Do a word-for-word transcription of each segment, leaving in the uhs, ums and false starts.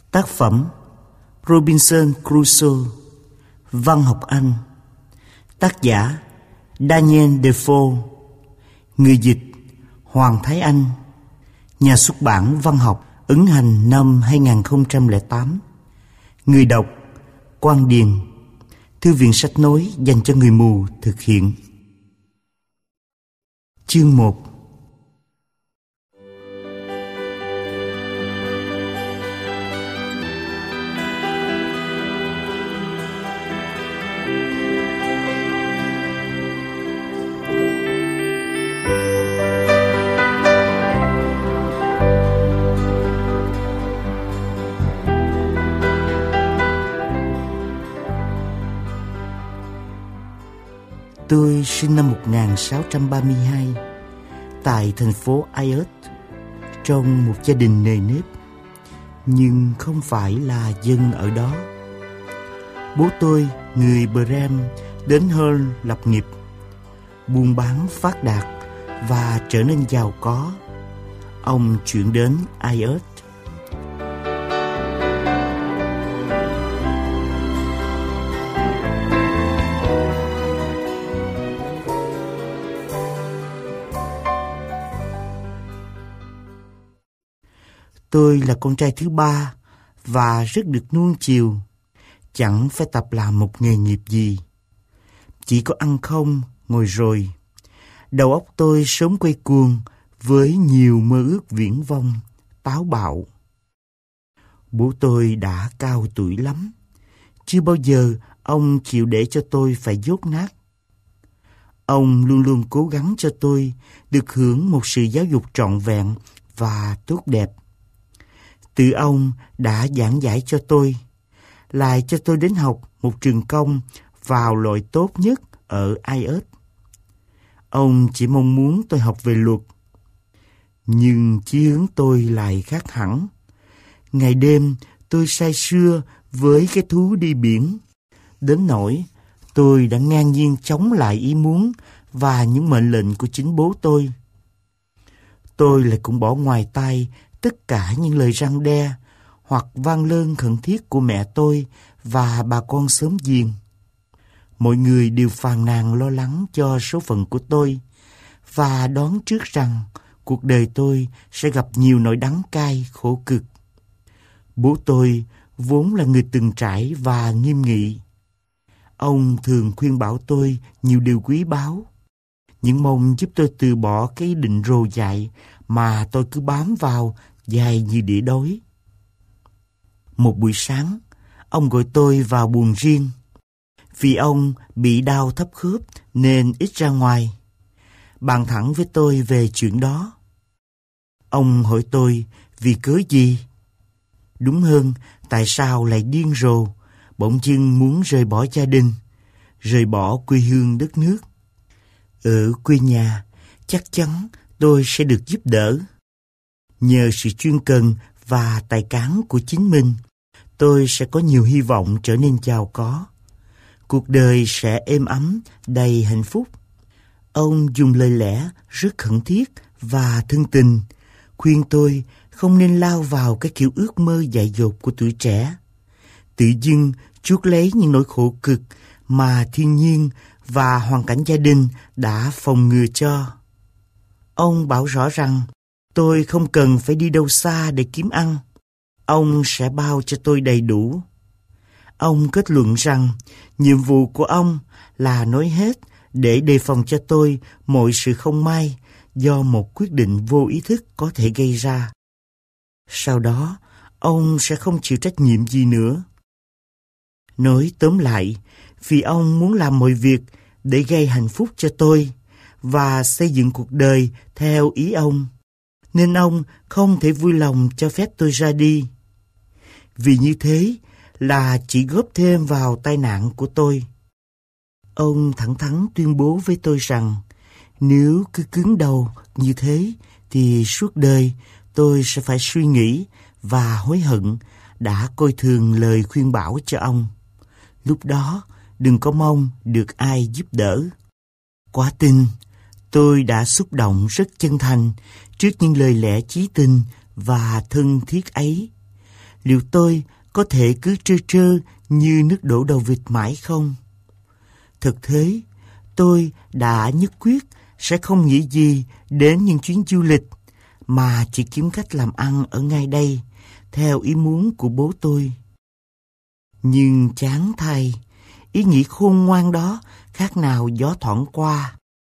Tác phẩm Robinson Crusoe, văn học Anh. Tác giả Daniel Defoe. Người dịch Hoàng Thái Anh. Nhà xuất bản Văn học ấn hành năm hai không không tám. Người đọc Quang Điền. Thư viện sách nói dành cho người mù thực hiện. Chương một. Tôi sinh năm một nghìn sáu trăm ba mươi hai tại thành phố Ayot, trong một gia đình nề nếp, nhưng không phải là dân ở đó. Bố tôi, người Brem, đến Hull lập nghiệp, buôn bán phát đạt và trở nên giàu có. Ông chuyển đến Ayot. Tôi là con trai thứ ba và rất được nuông chiều, chẳng phải tập làm một nghề nghiệp gì. Chỉ có ăn không, ngồi rồi. Đầu óc tôi sớm quay cuồng với nhiều mơ ước viển vông, táo bạo. Bố tôi đã cao tuổi lắm. Chưa bao giờ ông chịu để cho tôi phải dốt nát. Ông luôn luôn cố gắng cho tôi được hưởng một sự giáo dục trọn vẹn và tốt đẹp. Từ ông đã giảng giải cho tôi, lại cho tôi đến học một trường công vào loại tốt nhất ở Ayot. Ông chỉ mong muốn tôi học về luật. Nhưng chí hướng tôi lại khác hẳn. Ngày đêm tôi say sưa với cái thú đi biển, đến nỗi tôi đã ngang nhiên chống lại ý muốn và những mệnh lệnh của chính bố tôi. Tôi lại cũng bỏ ngoài tai tất cả những lời răn đe hoặc van lơn khẩn thiết của mẹ tôi và bà con xóm giềng. Mọi người đều phàn nàn lo lắng cho số phận của tôi và đoán trước rằng cuộc đời tôi sẽ gặp nhiều nỗi đắng cay khổ cực. Bố tôi vốn là người từng trải và nghiêm nghị. Ông thường khuyên bảo tôi nhiều điều quý báu, những mong giúp tôi từ bỏ cái ý định rồ dại mà tôi cứ bám vào dài như đĩa đói. Một buổi sáng, ông gọi tôi vào buồng riêng. Vì ông bị đau thấp khớp nên ít ra ngoài. Bàn thẳng với tôi về chuyện đó. Ông hỏi tôi vì cớ gì? Đúng hơn, tại sao lại điên rồ, bỗng dưng muốn rời bỏ gia đình, rời bỏ quê hương đất nước. Ở quê nhà, chắc chắn tôi sẽ được giúp đỡ. Nhờ sự chuyên cần và tài cán của chính mình, tôi sẽ có nhiều hy vọng trở nên giàu có. Cuộc đời sẽ êm ấm, đầy hạnh phúc. Ông dùng lời lẽ rất khẩn thiết và thân tình, khuyên tôi không nên lao vào cái kiểu ước mơ dại dột của tuổi trẻ, tự dưng chuốc lấy những nỗi khổ cực mà thiên nhiên và hoàn cảnh gia đình đã phòng ngừa cho. Ông bảo rõ rằng tôi không cần phải đi đâu xa để kiếm ăn. Ông sẽ bao cho tôi đầy đủ. Ông kết luận rằng nhiệm vụ của ông là nói hết để đề phòng cho tôi mọi sự không may do một quyết định vô ý thức có thể gây ra. Sau đó, ông sẽ không chịu trách nhiệm gì nữa. Nói tóm lại, vì ông muốn làm mọi việc để gây hạnh phúc cho tôi và xây dựng cuộc đời theo ý ông, nên ông không thể vui lòng cho phép tôi ra đi. Vì như thế là chỉ góp thêm vào tai nạn của tôi. Ông thẳng thắn tuyên bố với tôi rằng nếu cứ cứng đầu như thế thì suốt đời tôi sẽ phải suy nghĩ và hối hận đã coi thường lời khuyên bảo cho ông. Lúc đó đừng có mong được ai giúp đỡ. Quả tình, tôi đã xúc động rất chân thành trước những lời lẽ chí tình và thân thiết ấy. liệu tôi có thể cứ trơ trơ như nước đổ đầu vịt mãi không? Thực thế, tôi đã nhất quyết sẽ không nghĩ gì đến những chuyến du lịch, mà chỉ kiếm cách làm ăn ở ngay đây, theo ý muốn của bố tôi. Nhưng chán thay, ý nghĩ khôn ngoan đó khác nào gió thoảng qua.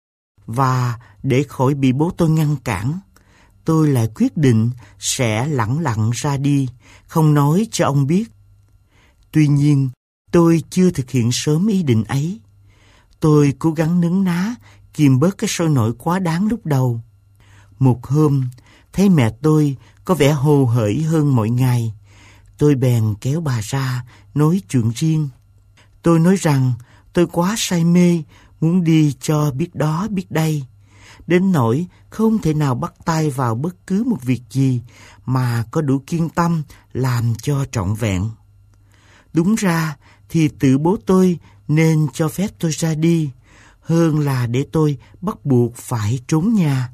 Và để khỏi bị bố tôi ngăn cản, tôi lại quyết định sẽ lẳng lặng ra đi, không nói cho ông biết. Tuy nhiên, tôi chưa thực hiện sớm ý định ấy. Tôi cố gắng nấn ná, kìm bớt cái sôi nổi quá đáng lúc đầu. Một hôm, thấy mẹ tôi có vẻ hồ hởi hơn mọi ngày, tôi bèn kéo bà ra nói chuyện riêng. Tôi nói rằng tôi quá say mê, muốn đi cho biết đó biết đây, đến nỗi không thể nào bắt tay vào bất cứ một việc gì mà có đủ kiên tâm làm cho trọn vẹn. Đúng ra thì tự bố tôi nên cho phép tôi ra đi, hơn là để tôi bắt buộc phải trốn nhà.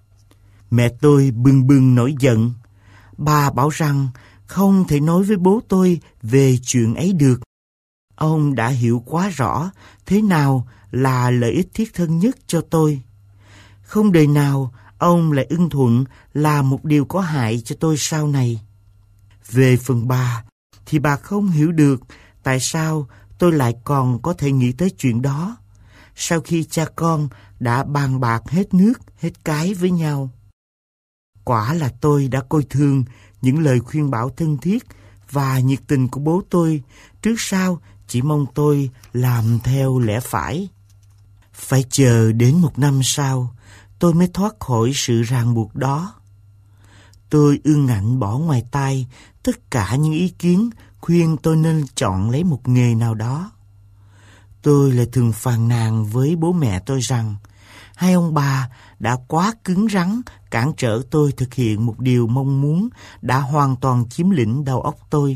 Mẹ tôi bừng bừng nổi giận. Bà bảo rằng không thể nói với bố tôi về chuyện ấy được. Ông đã hiểu quá rõ thế nào là lợi ích thiết thân nhất cho tôi. Không đời nào ông lại ưng thuận là một điều có hại cho tôi sau này. Về phần bà, thì bà không hiểu được tại sao tôi lại còn có thể nghĩ tới chuyện đó, sau khi cha con đã bàn bạc hết nước, hết cái với nhau. Quả là tôi đã coi thường những lời khuyên bảo thân thiết và nhiệt tình của bố tôi, trước sau chỉ mong tôi làm theo lẽ phải. Phải chờ đến một năm sau, tôi mới thoát khỏi sự ràng buộc đó. Tôi ương ngạnh bỏ ngoài tai tất cả những ý kiến khuyên tôi nên chọn lấy một nghề nào đó. Tôi lại thường phàn nàn với bố mẹ tôi rằng hai ông bà đã quá cứng rắn cản trở tôi thực hiện một điều mong muốn đã hoàn toàn chiếm lĩnh đầu óc tôi.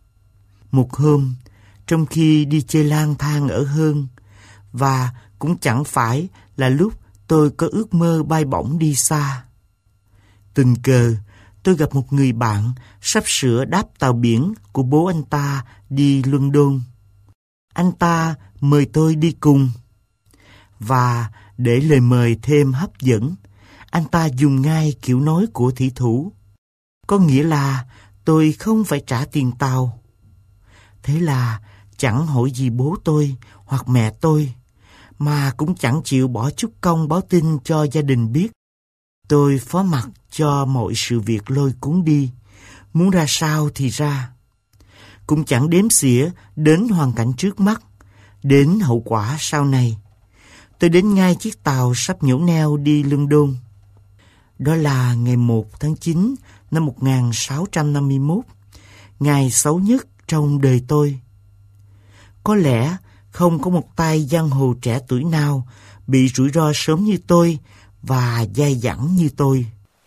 Một hôm, trong khi đi chơi lang thang ở Hơn, và cũng chẳng phải là lúc tôi có ước mơ bay bổng đi xa, tình cờ tôi gặp một người bạn sắp sửa đáp tàu biển của bố anh ta đi London. Anh ta mời tôi đi cùng, và để lời mời thêm hấp dẫn, anh ta dùng ngay kiểu nói của thủy thủ, có nghĩa là tôi không phải trả tiền tàu. Thế là chẳng hỏi gì bố tôi hoặc mẹ tôi, mà cũng chẳng chịu bỏ chút công báo tin cho gia đình biết. Tôi phó mặc cho mọi sự việc lôi cuốn đi, muốn ra sao thì ra. Cũng chẳng đếm xỉa đến hoàn cảnh trước mắt, đến hậu quả sau này. Tôi đến ngay chiếc tàu sắp nhổ neo đi London. Đó là ngày một tháng chín năm một nghìn sáu trăm năm mươi mốt, ngày xấu nhất trong đời tôi. Có lẽ không có một tay giang hồ trẻ tuổi nào bị rủi ro sớm như tôi và dai dẳng như tôi.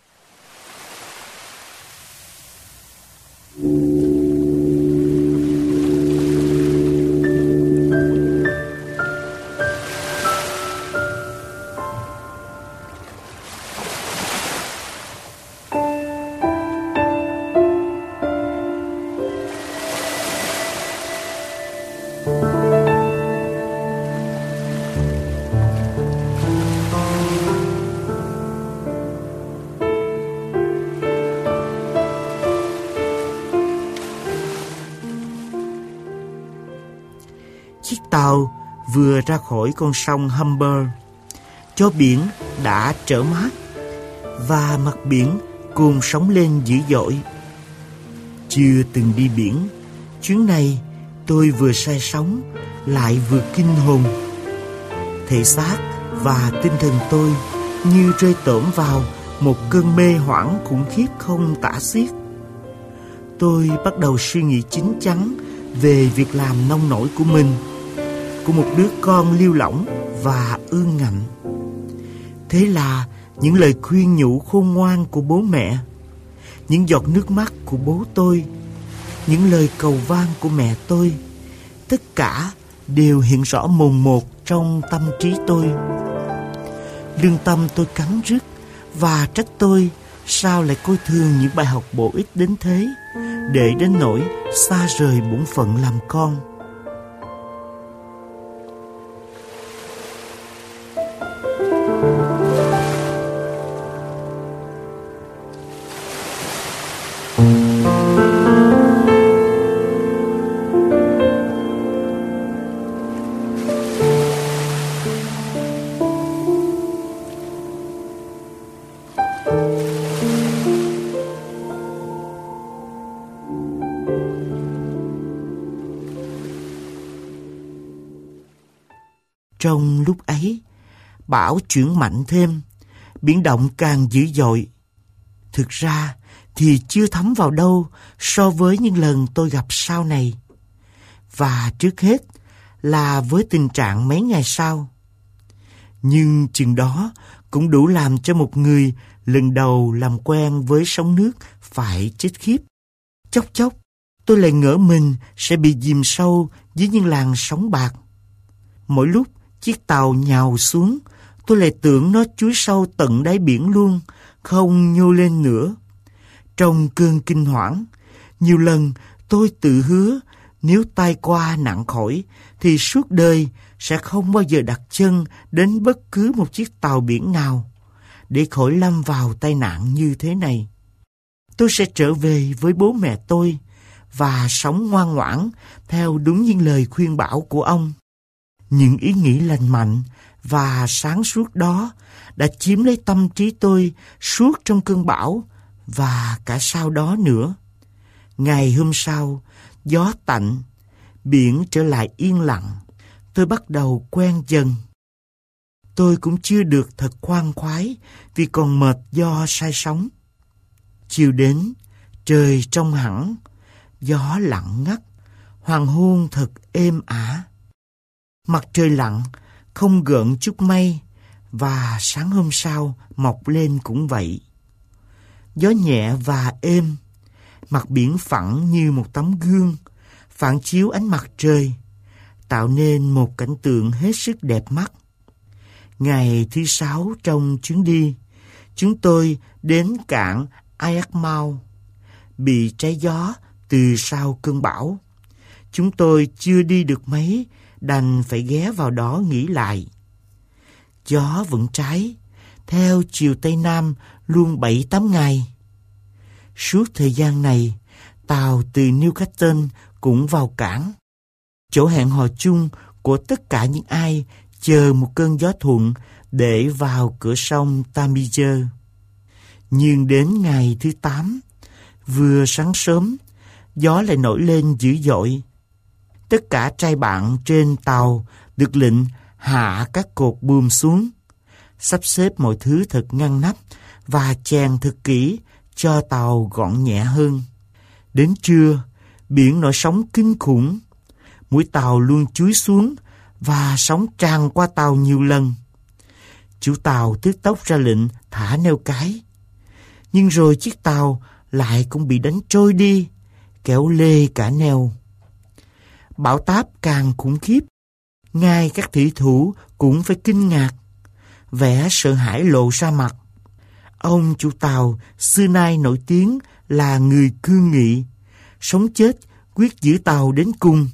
Chiếc tàu vừa ra khỏi con sông Humber, chó biển đã trở mát và mặt biển cuồn sóng lên dữ dội. Chưa từng đi biển, chuyến này tôi vừa say sóng lại vừa kinh hồn. Thể xác và tinh thần tôi như rơi tổm vào một cơn mê hoảng khủng khiếp không tả xiết. Tôi bắt đầu suy nghĩ chín chắn về việc làm nông nổi của mình, của một đứa con liêu lỏng và ương ngạnh. Thế là những lời khuyên nhủ khôn ngoan của bố mẹ, những giọt nước mắt của bố tôi, những lời cầu van của mẹ tôi, tất cả đều hiện rõ mồn một trong tâm trí tôi. Lương tâm tôi cắn rứt và trách tôi sao lại coi thường những bài học bổ ích đến thế, để đến nỗi xa rời bổn phận làm con. Trong lúc ấy, bão chuyển mạnh thêm, biển động càng dữ dội. Thực ra thì chưa thấm vào đâu so với những lần tôi gặp sau này. Và trước hết là với tình trạng mấy ngày sau. Nhưng chừng đó cũng đủ làm cho một người lần đầu làm quen với sóng nước phải chết khiếp. Chốc chốc, tôi lại ngỡ mình sẽ bị chìm sâu dưới những làn sóng bạc. Mỗi lúc chiếc tàu nhào xuống, tôi lại tưởng nó chúi sâu tận đáy biển luôn, không nhô lên nữa. Trong cơn kinh hoảng, nhiều lần tôi tự hứa nếu tai qua nạn khỏi thì suốt đời sẽ không bao giờ đặt chân đến bất cứ một chiếc tàu biển nào để khỏi lâm vào tai nạn như thế này. Tôi sẽ trở về với bố mẹ tôi và sống ngoan ngoãn theo đúng những lời khuyên bảo của ông. Những ý nghĩ lành mạnh và sáng suốt đó đã chiếm lấy tâm trí tôi suốt trong cơn bão và cả sau đó nữa. Ngày hôm sau, gió tạnh, biển trở lại yên lặng. Tôi bắt đầu quen dần. Tôi cũng chưa được thật khoan khoái vì còn mệt do say sóng. Chiều đến, trời trong hẳn, gió lặng ngắt, hoàng hôn thật êm ả. Mặt trời lặn, không gợn chút mây, và sáng hôm sau mọc lên cũng vậy. Gió nhẹ và êm, mặt biển phẳng như một tấm gương, phản chiếu ánh mặt trời, tạo nên một cảnh tượng hết sức đẹp mắt. Ngày thứ sáu trong chuyến đi, chúng tôi đến cảng Ayakmau, bị trái gió từ sau cơn bão. Chúng tôi chưa đi được mấy, đành phải ghé vào đó nghỉ lại. Gió vẫn trái, theo chiều Tây Nam luôn bảy tám ngày. Suốt thời gian này, tàu từ Newcastle cũng vào cảng, chỗ hẹn hò chung của tất cả những ai chờ một cơn gió thuận để vào cửa sông Tamiya. Nhưng đến ngày thứ tám, vừa sáng sớm, gió lại nổi lên dữ dội. Tất cả trai bạn trên tàu được lệnh hạ các cột buồm xuống, sắp xếp mọi thứ thật ngăn nắp và chèn thật kỹ cho tàu gọn nhẹ hơn. Đến trưa, biển nổi sóng kinh khủng. Mũi tàu luôn chúi xuống và sóng tràn qua tàu nhiều lần. Chủ tàu tức tốc ra lệnh thả neo cái. Nhưng rồi chiếc tàu lại cũng bị đánh trôi đi, kéo lê cả neo. Bão táp càng khủng khiếp. Ngay các thủy thủ cũng phải kinh ngạc. Vẻ sợ hãi lộ ra mặt. Ông chủ tàu xưa nay nổi tiếng là người cương nghị, sống chết quyết giữ tàu đến cùng.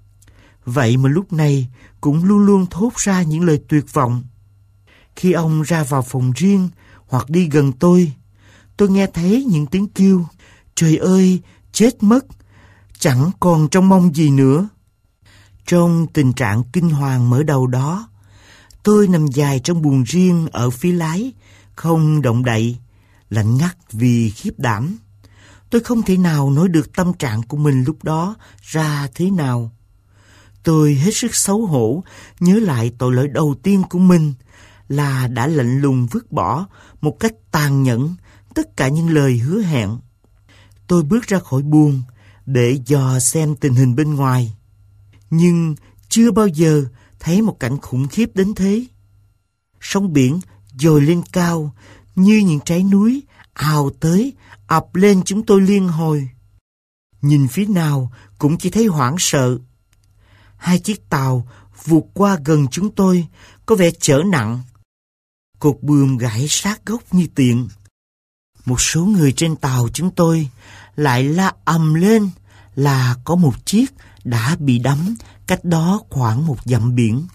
Vậy mà lúc này cũng luôn luôn thốt ra những lời tuyệt vọng. Khi ông ra vào phòng riêng hoặc đi gần tôi, tôi nghe thấy những tiếng kêu: "Trời ơi, chết mất, chẳng còn trông mong gì nữa." Trong tình trạng kinh hoàng mở đầu đó, tôi nằm dài trong buồng riêng ở phía lái, không động đậy, lạnh ngắt vì khiếp đảm. Tôi không thể nào nói được tâm trạng của mình lúc đó ra thế nào. Tôi hết sức xấu hổ nhớ lại tội lỗi đầu tiên của mình là đã lạnh lùng vứt bỏ một cách tàn nhẫn tất cả những lời hứa hẹn. Tôi bước ra khỏi buồng để dò xem tình hình bên ngoài, nhưng chưa bao giờ thấy một cảnh khủng khiếp đến thế. Sóng biển dồi lên cao như những trái núi ào tới, ập lên chúng tôi liên hồi. Nhìn phía nào cũng chỉ thấy hoảng sợ. Hai chiếc tàu vụt qua gần chúng tôi, có vẻ chở nặng. Cột buồm gãy sát gốc như tiện. Một số người trên tàu chúng tôi lại la ầm lên là có một chiếc đã bị đắm cách đó khoảng một dặm biển.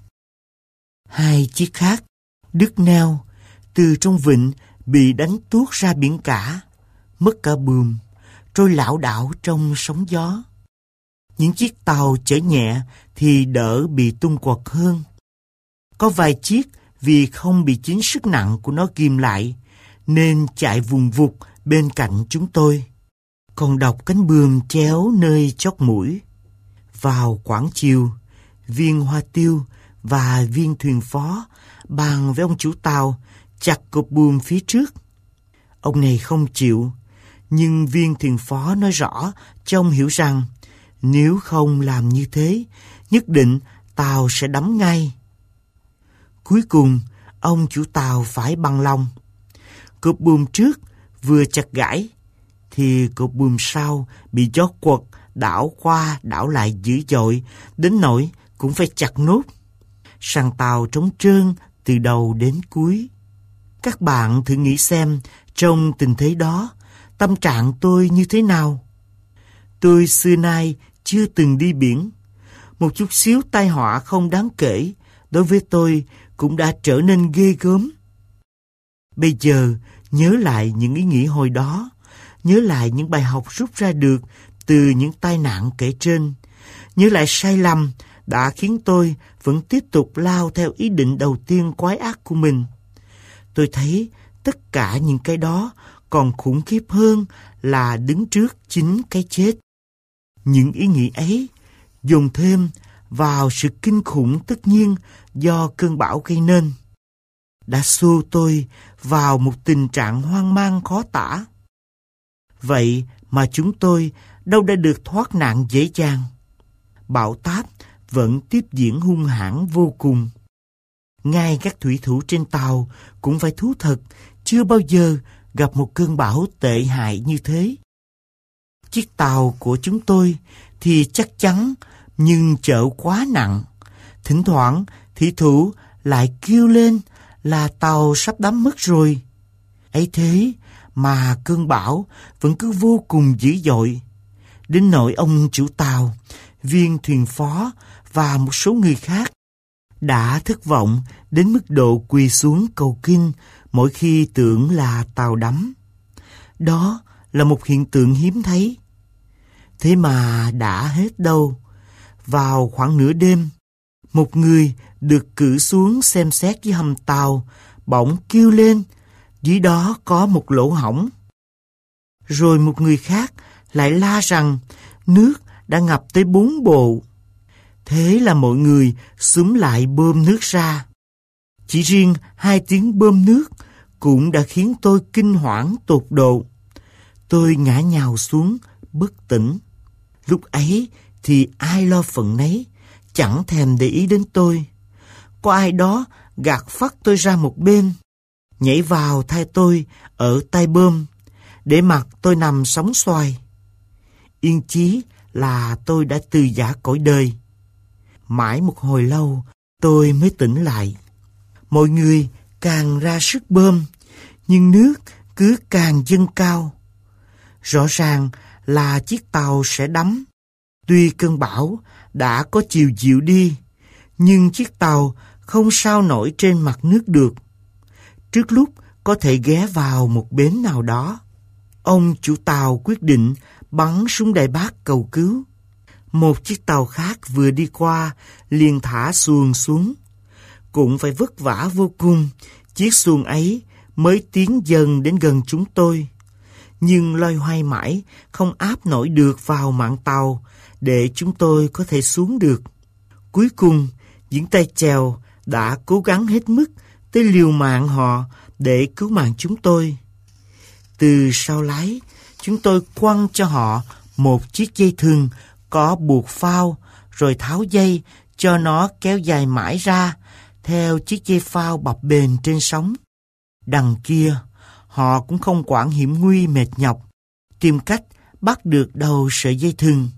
Hai chiếc khác đứt neo từ trong vịnh bị đánh tuốt ra biển cả, mất cả buồm, trôi lảo đảo trong sóng gió. Những chiếc tàu chở nhẹ thì đỡ bị tung quật hơn. Có vài chiếc vì không bị chính sức nặng của nó ghim lại nên chạy vùng vụt bên cạnh chúng tôi, còn đọc cánh buồm chéo nơi chót mũi. Vào khoảng chiều, viên Hoa Tiêu và viên thuyền phó bàn với ông chủ tàu chặt cột buồm phía trước. Ông này không chịu, nhưng viên thuyền phó nói rõ cho ông hiểu rằng nếu không làm như thế, nhất định tàu sẽ đắm ngay. Cuối cùng, ông chủ tàu phải bằng lòng. Cột buồm trước vừa chặt gãy, thì cột buồm sau bị gió quật đảo qua đảo lại dữ dội, đến nỗi cũng phải chặt nốt. Sàn tàu trống trơn từ đầu đến cuối. Các bạn thử nghĩ xem, trong tình thế đó, tâm trạng tôi như thế nào? Tôi xưa nay chưa từng đi biển. Một chút xíu tai họa không đáng kể đối với tôi cũng đã trở nên ghê gớm. Bây giờ nhớ lại những ý nghĩ hồi đó, nhớ lại những bài học rút ra được từ những tai nạn kể trên, nhớ lại sai lầm đã khiến tôi vẫn tiếp tục lao theo ý định đầu tiên quái ác của mình. Tôi thấy tất cả những cái đó còn khủng khiếp hơn là đứng trước chính cái chết. Những ý nghĩ ấy dồn thêm vào sự kinh khủng tất nhiên do cơn bão gây nên, đã xô tôi vào một tình trạng hoang mang khó tả. Vậy mà chúng tôi đâu đã được thoát nạn dễ dàng. Bão táp vẫn tiếp diễn hung hãn vô cùng. Ngay các thủy thủ trên tàu cũng phải thú thật chưa bao giờ gặp một cơn bão tệ hại như thế. Chiếc tàu của chúng tôi thì chắc chắn, nhưng chở quá nặng. Thỉnh thoảng thủy thủ lại kêu lên là tàu sắp đắm mất rồi. Ấy thế mà cơn bão vẫn cứ vô cùng dữ dội, đến nỗi ông chủ tàu, viên thuyền phó và một số người khác đã thất vọng đến mức độ quỳ xuống cầu kinh mỗi khi tưởng là tàu đắm. Đó là một hiện tượng hiếm thấy. Thế mà đã hết đâu. Vào khoảng nửa đêm, một người được cử xuống xem xét dưới hầm tàu bỗng kêu lên dưới đó có một lỗ hổng. Rồi một người khác lại la rằng nước đã ngập tới bốn bộ. Thế là mọi người xúm lại bơm nước ra. Chỉ riêng hai tiếng bơm nước cũng đã khiến tôi kinh hoảng tột độ. Tôi ngã nhào xuống bất tỉnh. Lúc ấy thì ai lo phận nấy, chẳng thèm để ý đến tôi. Có ai đó gạt phắt tôi ra một bên, nhảy vào thay tôi ở tay bơm, để mặc tôi nằm sóng xoài. Yên chí là tôi đã từ giã cõi đời. Mãi một hồi lâu tôi mới tỉnh lại. Mọi người càng ra sức bơm, nhưng nước cứ càng dâng cao. Rõ ràng là chiếc tàu sẽ đắm. Tuy cơn bão đã có chiều dịu đi, nhưng chiếc tàu không sao nổi trên mặt nước được. Trước lúc có thể ghé vào một bến nào đó, ông chủ tàu quyết định bắn súng đại bác cầu cứu. Một chiếc tàu khác vừa đi qua liền thả xuồng xuống. Cũng phải vất vả vô cùng, chiếc xuồng ấy mới tiến dần đến gần chúng tôi. Nhưng loay hoay mãi không áp nổi được vào mạn tàu để chúng tôi có thể xuống được. Cuối cùng, những tay chèo đã cố gắng hết mức tới liều mạng họ để cứu mạng chúng tôi. Từ sau lái, chúng tôi quăng cho họ một chiếc dây thừng có buộc phao, rồi tháo dây cho nó kéo dài mãi ra theo chiếc dây phao bập bềnh trên sóng. Đằng kia, họ cũng không quản hiểm nguy mệt nhọc, tìm cách bắt được đầu sợi dây thừng.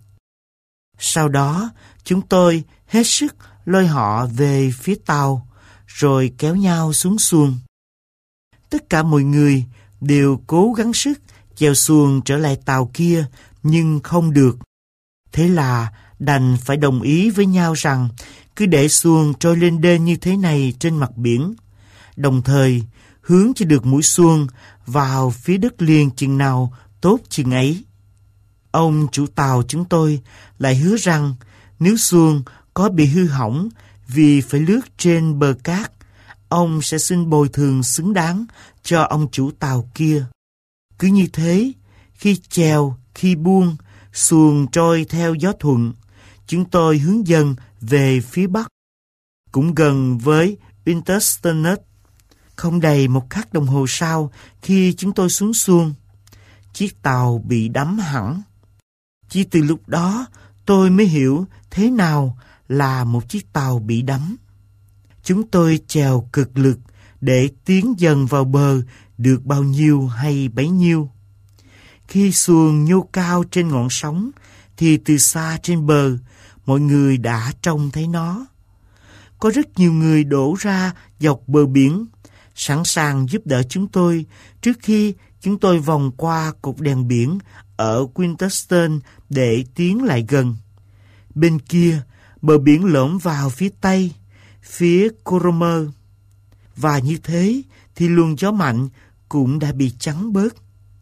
Sau đó, chúng tôi hết sức lôi họ về phía tàu, rồi kéo nhau xuống xuồng. Tất cả mọi người đều cố gắng sức chèo xuồng trở lại tàu kia, nhưng không được. Thế là đành phải đồng ý với nhau rằng cứ để xuồng trôi lên đên như thế này trên mặt biển, đồng thời hướng cho được mũi xuông vào phía đất liền chừng nào tốt chừng ấy. Ông chủ tàu chúng tôi lại hứa rằng nếu xuông có bị hư hỏng vì phải lướt trên bờ cát, ông sẽ xin bồi thường xứng đáng cho ông chủ tàu kia. Cứ như thế, khi chèo, khi buông, xuồng trôi theo gió thuận, chúng tôi hướng dần về phía bắc, cũng gần với Winterstenet. Không đầy một khắc đồng hồ sau, khi chúng tôi xuống xuông, chiếc tàu bị đắm hẳn. Chỉ từ lúc đó, tôi mới hiểu thế nào là một chiếc tàu bị đắm. Chúng tôi chèo cực lực để tiến dần vào bờ được bao nhiêu hay bấy nhiêu. Khi xuồng nhô cao trên ngọn sóng, thì từ xa trên bờ, mọi người đã trông thấy nó. Có rất nhiều người đổ ra dọc bờ biển, sẵn sàng giúp đỡ chúng tôi trước khi chúng tôi vòng qua cột đèn biển ở Winterstern để tiến lại gần. Bên kia, bờ biển lõm vào phía tây, phía Cromer. Và như thế thì luồng gió mạnh cũng đã bị chắn bớt.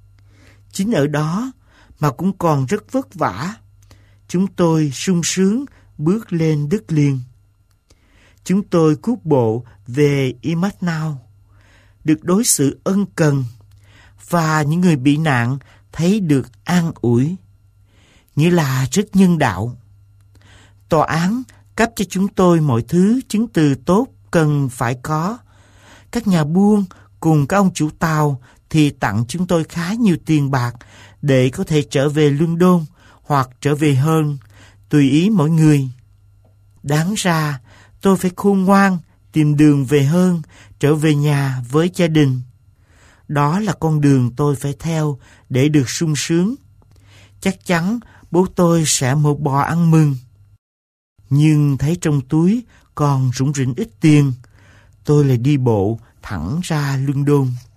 Chính ở đó mà cũng còn rất vất vả, chúng tôi sung sướng bước lên đất liền. Chúng tôi cuốc bộ về Imatnau, được đối xử ân cần, và những người bị nạn thấy được an ủi, nghĩa là rất nhân đạo. Tòa án cấp cho chúng tôi mọi thứ chứng từ tốt cần phải có. Các nhà buôn cùng các ông chủ tàu thì tặng chúng tôi khá nhiều tiền bạc để có thể trở về London hoặc trở về hơn, tùy ý mỗi người. Đáng ra tôi phải khôn ngoan tìm đường về hơn, trở về nhà với gia đình. Đó là con đường tôi phải theo để được sung sướng. Chắc chắn bố tôi sẽ một bò ăn mừng. Nhưng thấy trong túi còn rủng rỉnh ít tiền, tôi lại đi bộ thẳng ra London.